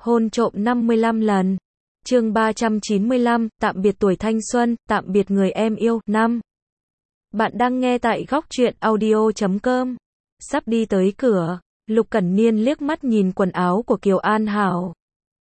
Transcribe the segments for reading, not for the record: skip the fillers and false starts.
Hôn trộm 55 lần. Chương 395, tạm biệt tuổi thanh xuân, tạm biệt người em yêu. 5. Bạn đang nghe tại góc truyện audio.com. Sắp đi tới cửa, Lục Cẩn Niên liếc mắt nhìn quần áo của Kiều An Hảo.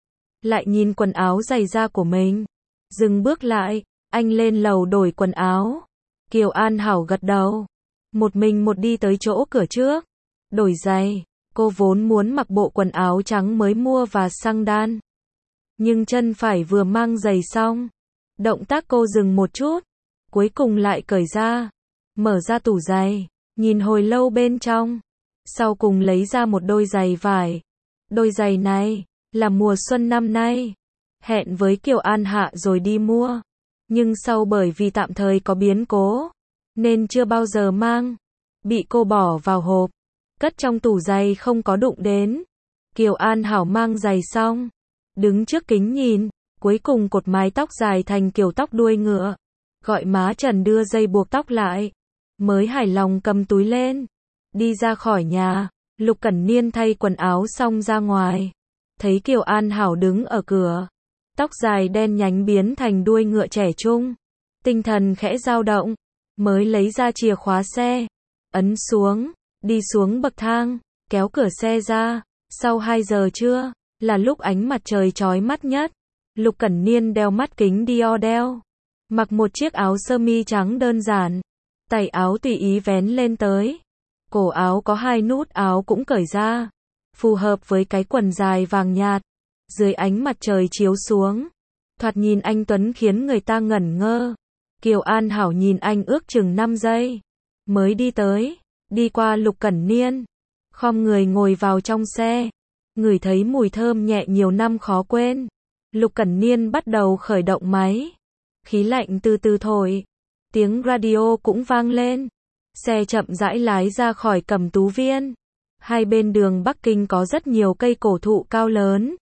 Lại nhìn quần áo giày da của mình. Dừng bước lại, anh lên lầu đổi quần áo. Kiều An Hảo gật đầu. Một mình đi tới chỗ cửa trước. Đổi giày. Cô vốn muốn mặc bộ quần áo trắng mới mua và xăng đan. Nhưng chân phải vừa mang giày xong. Động tác cô dừng một chút. Cuối cùng lại cởi ra. Mở ra tủ giày. Nhìn hồi lâu bên trong. Sau cùng lấy ra một đôi giày vải. Đôi giày này là mùa xuân năm nay. Hẹn với Kiều An Hạ rồi đi mua. Nhưng sau bởi vì tạm thời có biến cố. Nên chưa bao giờ mang. Bị cô bỏ vào hộp. Cất trong tủ giày không có đụng đến. Kiều An Hảo mang giày xong. Đứng trước kính nhìn. Cuối cùng cột mái tóc dài thành kiểu tóc đuôi ngựa. Gọi má Trần đưa dây buộc tóc lại. Mới hài lòng cầm túi lên. Đi ra khỏi nhà. Lục Cẩn Niên thay quần áo xong ra ngoài. Thấy Kiều An Hảo đứng ở cửa. Tóc dài đen nhánh biến thành đuôi ngựa trẻ trung. Tinh thần khẽ dao động. Mới lấy ra chìa khóa xe. Ấn xuống. Đi xuống bậc thang. Kéo cửa xe ra. Sau 2 giờ trưa. Là lúc ánh mặt trời chói mắt nhất. Lục Cẩn Niên đeo mắt kính Dior đeo. Mặc một chiếc áo sơ mi trắng đơn giản. Tay áo tùy ý vén lên tới. Cổ áo có 2 nút áo cũng cởi ra. Phù hợp với cái quần dài vàng nhạt. Dưới ánh mặt trời chiếu xuống. Thoạt nhìn anh tuấn khiến người ta ngẩn ngơ. Kiều An Hảo nhìn anh ước chừng 5 giây. Mới đi tới. Đi qua Lục Cẩn Niên. Khom người ngồi vào trong xe. Ngửi thấy mùi thơm nhẹ nhiều năm khó quên. Lục Cẩn Niên bắt đầu khởi động máy. Khí lạnh từ từ thổi. Tiếng radio cũng vang lên. Xe chậm rãi lái ra khỏi Cẩm Tú Viên. Hai bên đường Bắc Kinh có rất nhiều cây cổ thụ cao lớn.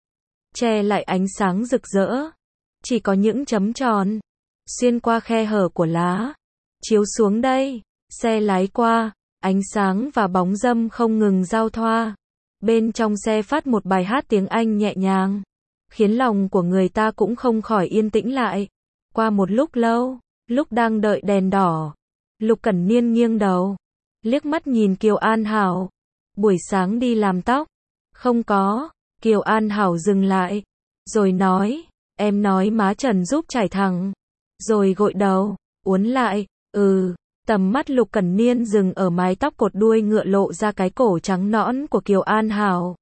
Che lại ánh sáng rực rỡ. Chỉ có những chấm tròn. Xuyên qua khe hở của lá. Chiếu xuống đây. Xe lái qua. Ánh sáng và bóng râm không ngừng giao thoa. Bên trong xe phát một bài hát tiếng Anh nhẹ nhàng. Khiến lòng của người ta cũng không khỏi yên tĩnh lại. Qua một lúc lâu. Lúc đang đợi đèn đỏ. Lục Cẩn Niên nghiêng đầu. Liếc mắt nhìn Kiều An Hảo. Buổi sáng đi làm tóc. Không có. Kiều An Hảo dừng lại. Rồi nói. Em nói má Trần giúp chải thẳng. Rồi gội đầu. Uốn lại. Tầm mắt Lục Cẩn Niên dừng ở mái tóc cột đuôi ngựa lộ ra cái cổ trắng nõn của Kiều An Hảo.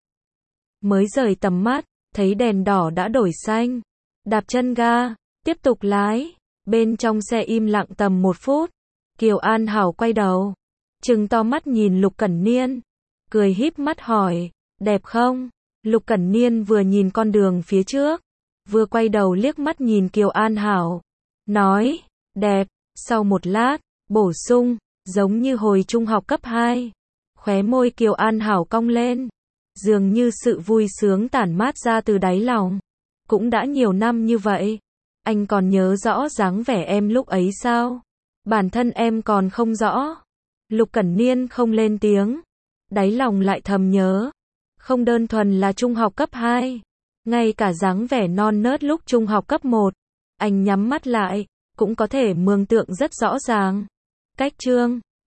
Mới rời tầm mắt. Thấy đèn đỏ đã đổi xanh. Đạp chân ga. Tiếp tục lái. Bên trong xe im lặng tầm 1 phút. Kiều An Hảo quay đầu. Trừng to mắt nhìn Lục Cẩn Niên. Cười híp mắt hỏi. Đẹp không? Lục Cẩn Niên vừa nhìn con đường phía trước. Vừa quay đầu liếc mắt nhìn Kiều An Hảo. Nói. Đẹp. Sau một lát. Bổ sung. Giống như hồi trung học cấp 2. Khóe môi Kiều An Hảo cong lên. Dường như sự vui sướng tản mát ra từ đáy lòng. Cũng đã nhiều năm như vậy. Anh còn nhớ rõ dáng vẻ em lúc ấy sao? Bản thân em còn không rõ. Lục Cẩn Niên không lên tiếng. Đáy lòng lại thầm nhớ. Không đơn thuần là trung học cấp 2. Ngay cả dáng vẻ non nớt lúc trung học cấp 1. Anh nhắm mắt lại. Cũng có thể mường tượng rất rõ ràng. Cách chương